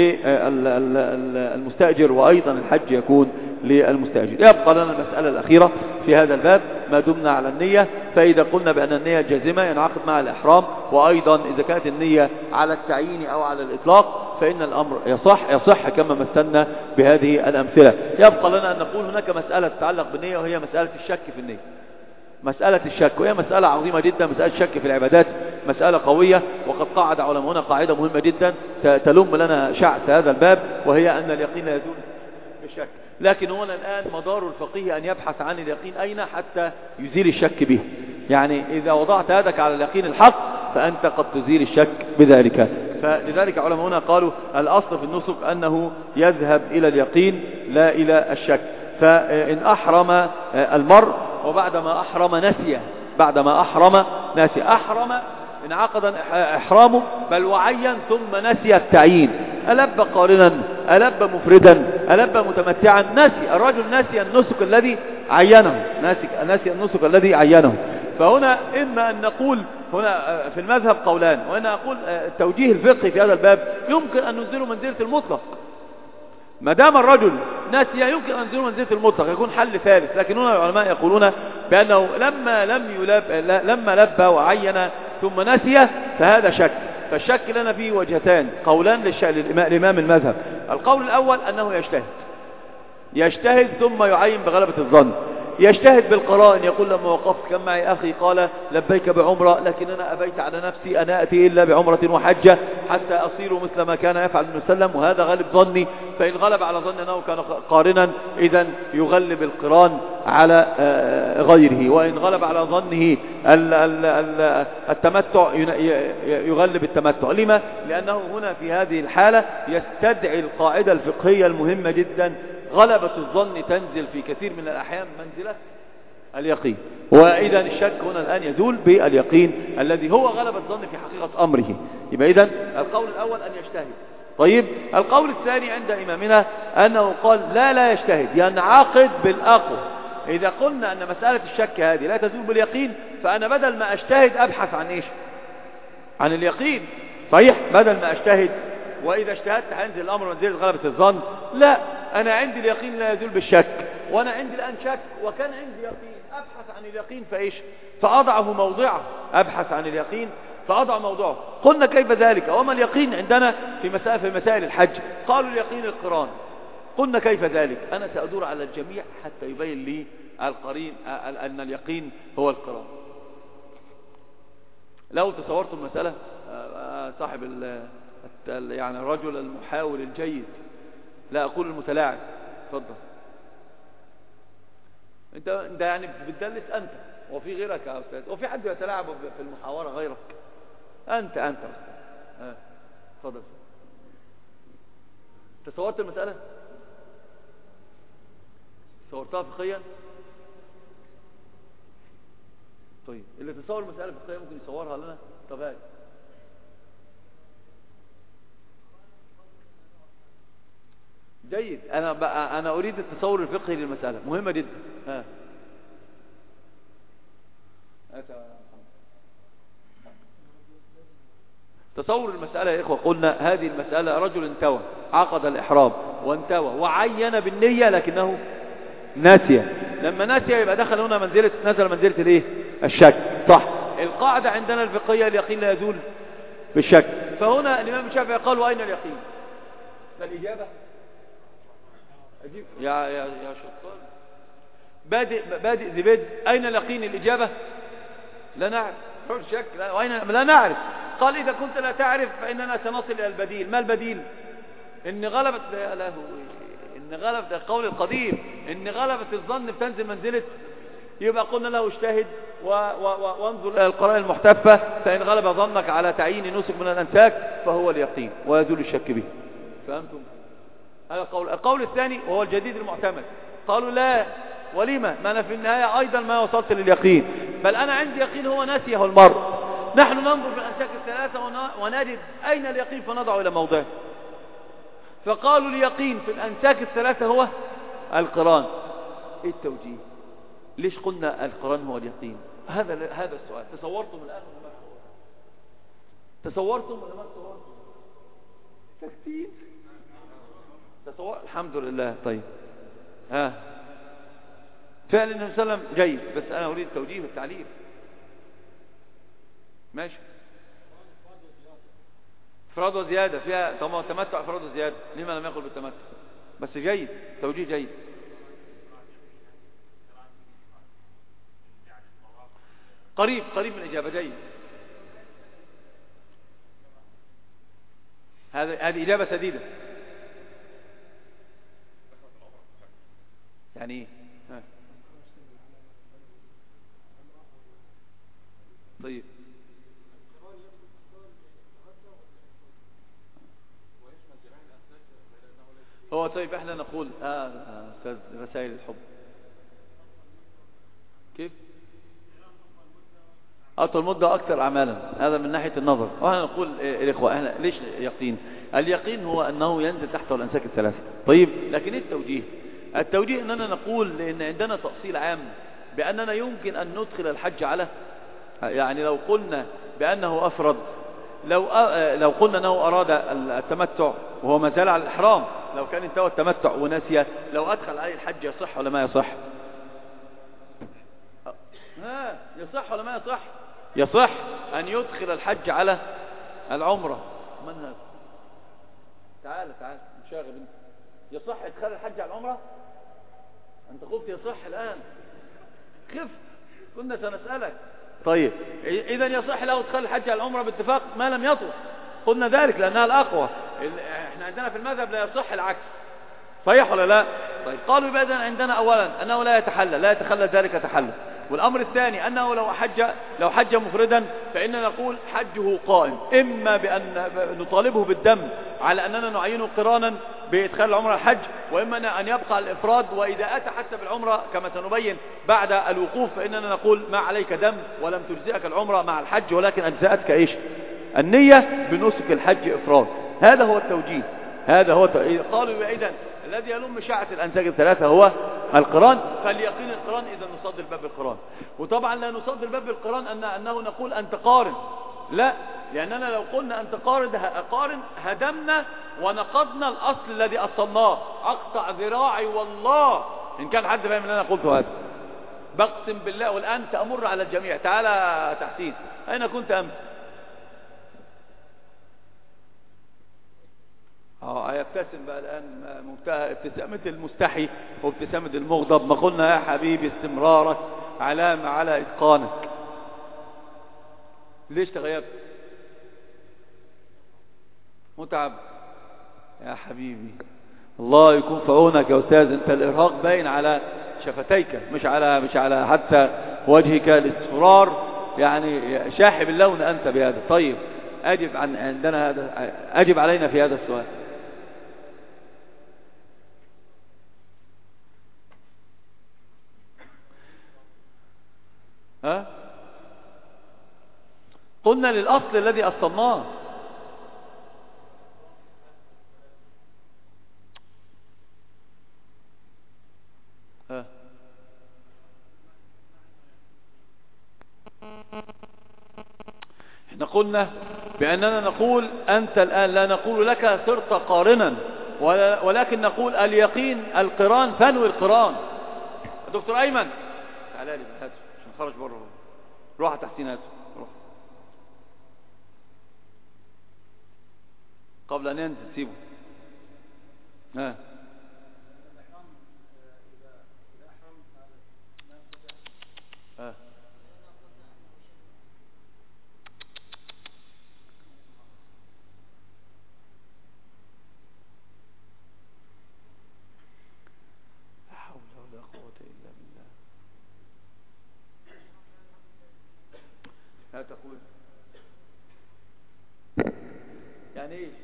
للمستأجر، وأيضا الحج يكون للمستأجر. يبقى لنا المسألة الأخيرة في هذا الباب ما دمنا على النية. فإذا قلنا بأن النية جازمة ينعقد مع الإحرام، وأيضا إذا كانت النية على التعيين أو على الإطلاق فإن الأمر يصح كما مثلنا بهذه الأمثلة. يبقى لنا أن نقول هناك مسألة تتعلق بالنية، وهي مسألة الشك في النية. مسألة الشك، وهي مسألة عظيمة جدا. مسألة الشك في العبادات مسألة قوية، وقد قاعد علماؤنا قاعدة مهمة جدا تلم لنا شعث هذا الباب، وهي أن اليقين لا يزول بالشك. لكن هنا الآن مدار الفقيه أن يبحث عن اليقين أين حتى يزيل الشك به. يعني إذا وضعت يدك على اليقين الحق فأنت قد تزيل الشك بذلك. فلذلك علماؤنا قالوا الأصل في النسك أنه يذهب إلى اليقين لا إلى الشك. فإن أحرم المرء وبعدما أحرم نسي انعقد إحرامه بل وعين ثم نسي التعيين، ألب قارنا، ألب مفردا، ألب متمتعا، نسي الرجل، نسي النسك الذي عينه. فهنا إما أن نقول هنا في المذهب قولان، وأنا أقول التوجيه الفقهي في هذا الباب يمكن أن ننزله منزلة المطلق، ما دام الرجل ناسي يمكن أن ينزل منزلة المطلق، يكون حل ثالث. لكن هنا العلماء يقولون بأنه لما لبى وعين ثم نسي فهذا شك. فالشك لنا فيه وجهتان، قولان للإمام المذهب. القول الأول أنه يجتهد ثم يعين بغلبة الظن. يجتهد بالقرائن، يقول لما وقفت كان معي أخي قال لبيك بعمرة لكن أنا أبيت على نفسي أن أتي إلا بعمرة وحجة حتى أصير مثل ما كان يفعل ابن سلم، وهذا غالب ظني. فإن غلب على ظن أنه كان قارنا إذن يغلب القران على غيره، وإن غلب على ظنه التمتع يغلب التمتع. لما؟ لأنه هنا في هذه الحالة يستدعي القاعدة الفقهية المهمة جدا: غلبة الظن تنزل في كثير من الأحيان منزلة اليقين. وإذا الشك هنا الآن يزول باليقين الذي هو غلبة الظن في حقيقة أمره. يبقى إذن القول الأول أن يجتهد. طيب القول الثاني عند إمامنا أنه قال لا يجتهد، ينعقد بالأقوى. إذا قلنا أن مسألة الشك هذه لا تزول باليقين، فأنا بدل ما أجتهد أبحث عن إيش؟ عن اليقين. صحيح، بدل ما أجتهد وإذا اجتهدت هينزل الأمر منزلة غلبة الظن، لا، أنا عندي اليقين لا يزول بالشك، وأنا عندي الآن شك وكان عندي يقين، أبحث عن اليقين فإيش؟ فأضعه موضعه. أبحث عن اليقين فأضع موضعه. قلنا كيف ذلك؟ وما اليقين عندنا في مسائل الحج؟ قالوا اليقين القران. قلنا كيف ذلك؟ أنا سأدور على الجميع حتى يبين لي القرين أن اليقين هو القران. لو تصورت المسألة صاحب يعني الرجل المحاول الجيد، لا أقول المتلاعب، تفضل. انت يعني بتدلس انت، وفي غيرك يا استاذ، وفي حد يتلاعب في المحاورة غيرك؟ انت يا استاذ. تفضل. تصورت المسألة؟ صورتها فقهيا؟ طيب اللي تصور المسألة فقهيا ممكن يصورها لنا؟ طب هاي جيد. انا اريد التصور الفقهي للمسألة، مهمة جدا. تصور المسألة يا إخوة. قلنا هذه المسألة رجل انتوى، عقد الإحرام وانتوى وعين بالنية لكنه ناسية. لما ناسية يبقى دخل هنا نزل منزلة الايه؟ الشك. صح. القاعدة عندنا الفقهية اليقين لا يزول بالشك. فهنا الإمام الشافعي قال وأين اليقين؟ فالإجابة يا شطان بادئ زبيد، أين اليقين؟ الإجابة لا نعرف. حول شك لا نعرف. قال إذا كنت لا تعرف فإننا سنصل إلى البديل. ما البديل؟ إن غلبت القول القديم إن غلبت الظن بتنزل منزلة. يبقى قلنا له اجتهد وانظر إلى القرائن المحتفة، فإن غلب ظنك على تعيين نسك من الأنساك فهو اليقين ويزول الشك به. فهمتم؟ هذا القول الثاني وهو الجديد المعتمد. قالوا لا، ولما؟ ما أنا في النهاية أيضا ما وصلت لليقين، بل أنا عندي يقين هو ناسيه المرء. نحن ننظر في الأنساك الثلاثة ونجد أين اليقين فنضعه إلى موضعه. فقالوا اليقين في الأنساك الثلاثة هو القران. إيه التوجيه؟ ليش قلنا القران هو اليقين؟ هذا السؤال. تصورتم الآن ولا ما تصورتم ولا ما تصورتم؟ تكتين تصور. الحمد لله. طيب فعل النبي صلى الله عليه وسلم جيد، بس أنا أريد توجيه والتعليل. ماشي. افراد وزيادة فيها تمتع، افراد وزيادة، لما لم يقل بالتمتع؟ بس جيد، توجيه جيد. قريب من الإجابة. جيد. هذه إجابة سديدة. يعني ايه؟ طيب هو طيب احنا نقول استاذ رسائل الحب كيف اطول مدة اكثر اعمالا، هذا من ناحية النظر. واحنا نقول الاخوة احنا ليش يقين؟ اليقين هو انه ينزل تحته الانساك الثلاثة. طيب لكن ايه التوجيه؟ التوجيه اننا نقول ان عندنا تأصيل عام باننا يمكن ان ندخل الحج على، يعني لو قلنا بانه افرد، لو قلنا انه اراد التمتع وهو ما زال على الاحرام لو كان انتوى التمتع ونسي، لو أدخل عليه الحج يصح ولا ما يصح؟ يصح ولا ما يصح؟ يصح أن يدخل الحج على العمرة. من هذا؟ تعال مشاغب انت. يصح ادخال الحج على العمرة؟ أنت قلت يصح الآن، خف، كنا سنسألك. طيب إذا يصح له ادخال الحج على العمرة باتفاق ما لم يطف، قلنا ذلك لأنها الأقوى. احنا عندنا في المذهب لا يصح العكس، صحيح ولا لا؟ طيب قالوا يبقى عندنا أولا أنه لا يتخلى ذلك تحلل. والأمر الثاني أنه لو حج مفردا فإننا نقول حجه قائم، إما بأن نطالبه بالدم على أننا نعينه قرانا بإدخال العمرة الحج، وإما أن يبقى الإفراد، وإذا أتى حتى بالعمرة كما سنبين بعد الوقوف فإننا نقول ما عليك دم ولم تجزئك العمرة مع الحج، ولكن أجزأتك إيش؟ النية بنسك الحج إفراد. هذا هو التوجيه، قالوا إذن الذي يلم شعة الأنساك الثلاثة هو القران، فليقين القران إذا نصدر باب القران. وطبعا لا نصدر باب القران أنه نقول أنت قارن، لا، لأننا لو قلنا أنت قارن هدمنا ونقضنا الأصل الذي أصلناه. أقطع ذراعي والله إن كان حد فاهم ان أنا قلت هذا، بقسم بالله. والآن تأمر على الجميع. تعالى تحسين، أين كنت أمس؟ يبتسم بقى الآن ابتسامة المستحي وابتسامة المغضب. ما قلنا يا حبيبي استمرارك علامة على إتقانك. ليش تغيبت؟ متعب يا حبيبي، الله يكون في عونك يا أستاذ. أنت الإرهاق باين على شفتيك، مش على حتى وجهك الاصفرار، يعني شاحب اللون أنت بهذا. طيب أجب علينا في هذا السؤال. قلنا للأصل الذي أصلناه. احنا قلنا بأننا نقول أنت الآن لا نقول لك صرت قارنا، ولكن نقول اليقين القران، فنوي القران. دكتور أيمن تعالى لي هاتوا عشان خرج بره. روح تحسين هاتوا، روح قبل أن ينزل سيبه. تقول يعني ايش؟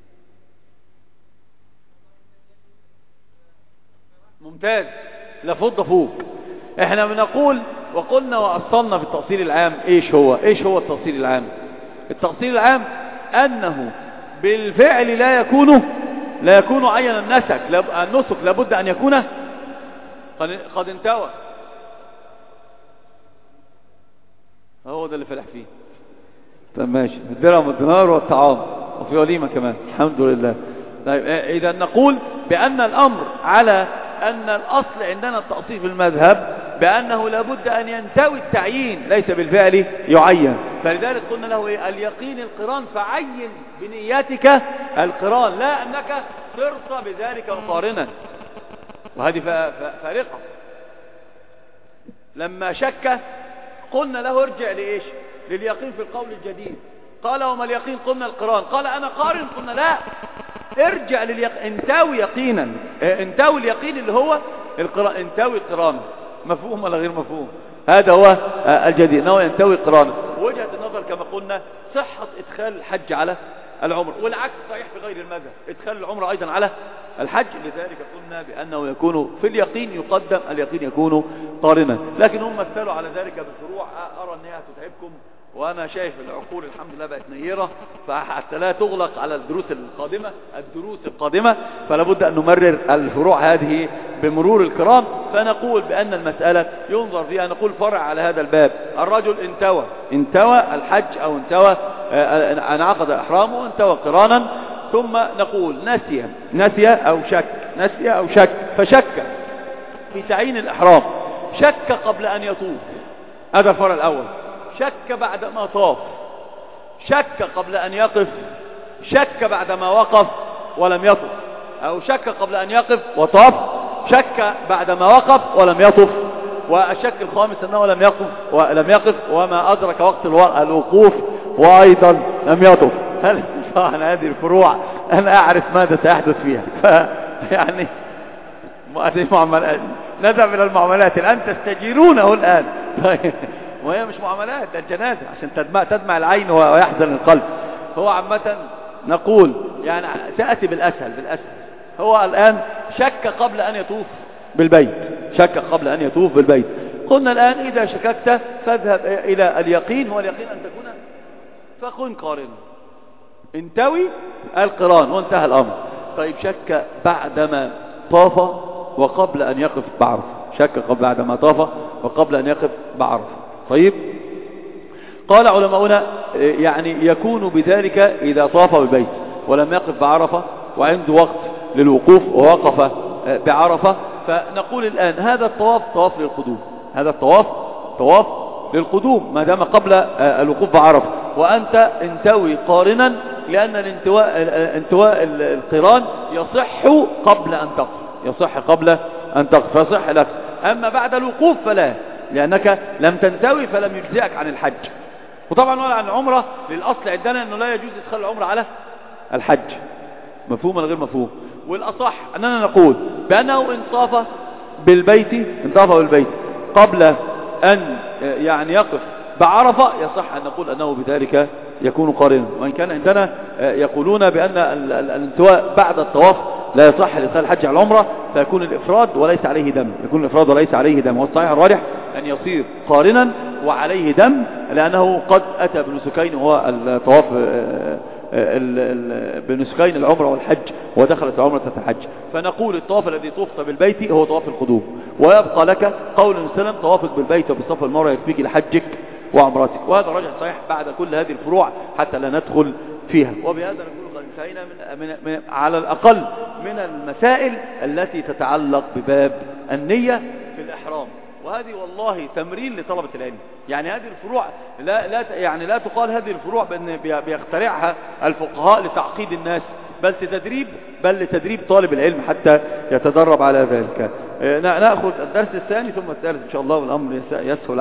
ممتاز، لفض فوق. احنا بنقول وقلنا وأصلنا في التأصيل العام. ايش هو التأصيل العام؟ التأصيل العام أنه بالفعل لا يكون عين النسك لابد أن يكون قد انتوى. هو ده اللي فلح فيه. طيب ماشي، الدرهم والدينار والطعام وفي وليمة كمان، الحمد لله. طيب إذا نقول بأن الأمر على أن الأصل عندنا التأصيل في المذهب بأنه لابد أن ينتوي التعيين، ليس بالفعل يعين. فلذلك قلنا له اليقين القران، فعين بنياتك القران، لا أنك صرت بذلك مقارنا. وهذه فارقة. لما شك قلنا له ارجع لإيش؟ لليقين في القول الجديد. قال وما اليقين؟ قلنا القران. قال أنا قارن. قلنا لا، ارجع لليقين، انتوي يقينا، انتوي اليقين اللي هو القران، انتوي قرانا. مفهوم ولا غير مفهوم؟ هذا هو الجديد، انه ينتوي قرانا. وجهة النظر كما قلنا صحة ادخال الحج على العمر، والعكس صحيح في غير المذهب، ادخال العمر ايضا على الحج. لذلك قلنا بانه يكون في اليقين يقدم، اليقين يكون قارنا. لكن هم مثلوا على ذلك بفروع ارى انها تتعبكم، وانا شايف العقول الحمد لله بقت نيرة، فحتى لا تغلق على الدروس القادمة فلا بد ان نمرر الفروع هذه بمرور الكرام. فنقول بان المسألة ينظر فيها، نقول فرع على هذا الباب. الرجل انتوى الحج او انتوى انعقد احرامه وانتوى قرانا، ثم نقول نسي أو شك فشك في تعيين الإحرام، شك قبل أن يطوف، هذا الفرع الأول. شك بعد ما طاف، شك قبل أن يقف، شك بعد ما وقف ولم يطف، أو شك قبل أن يقف وطاف، شك بعد ما وقف ولم يطف. والشك الخامس أنه لم يقف وما أدرك وقت الوقوف وأيضا لم يطف. طبعا هذه الفروع أنا أعرف ماذا سيحدث فيها، يعني نذهب إلى المعاملات الآن، تستجيرونه الآن. وهي مش معاملات، ده الجنازة عشان تدمع العين ويحزن القلب. هو عامة نقول يعني سأتي بالأسهل. هو الآن شك قبل أن يطوف بالبيت، قلنا الآن إذا شككت فاذهب إلى اليقين، هو اليقين أن تكون فكن قارنا، انتوي القران وانتهى الأمر. طيب شك بعدما طاف وقبل أن يقف بعرفة، بعدما طاف وقبل أن يقف بعرفة. طيب قال علماؤنا يعني يكون بذلك إذا طاف بالبيت ولم يقف بعرفة وعنده وقت للوقوف ووقف بعرفة، فنقول الآن هذا الطواف طواف للقدوم ما دام قبل الوقوف بعرفة، وأنت انتوي قارنا، لأن انتواء القران يصح قبل أن تقف، فيصح لك. أما بعد الوقوف فلا، لأنك لم تنتوي فلم يجزئك عن الحج. وطبعا ولا عن العمرة، للأصل عندنا أنه لا يجوز إدخال العمرة على الحج، مفهوم ولا غير مفهوم؟ والأصح أننا نقول بأنه إن طاف بالبيت قبل أن يعني يقف بعرفة يصح أن نقول أنه بذلك يكون قارنا. وإن كان عندنا يقولون بأن الانتواء بعد الطواف لا يصح لإدخال الحج على العمرة، فيكون الإفراد وليس عليه دم. والصحيح الراجح أن يصير قارنا وعليه دم، لأنه قد أتى بنسكين، وهو الطواف بنسكين العمرة والحج، ودخلت العمرة تحت الحج. فنقول الطواف الذي طفت بالبيت هو طواف القدوم، ويبقى لك قول سلم طوافك بالبيت وبالصفا والمروة يكفيك لحجك وعمرتك. وهذا راجع صحيح بعد كل هذه الفروع حتى لا ندخل فيها. وبهذا نقول قد انتهينا من على الأقل من المسائل التي تتعلق بباب النية في الإحرام. وهذه والله تمرين لطلبة العلم، يعني هذه الفروع لا تقال هذه الفروع بأن بيخترعها الفقهاء لتعقيد الناس، بل لتدريب طالب العلم حتى يتدرب على ذلك. نأخذ الدرس الثاني ثم الثالث إن شاء الله، والأمر يسهل.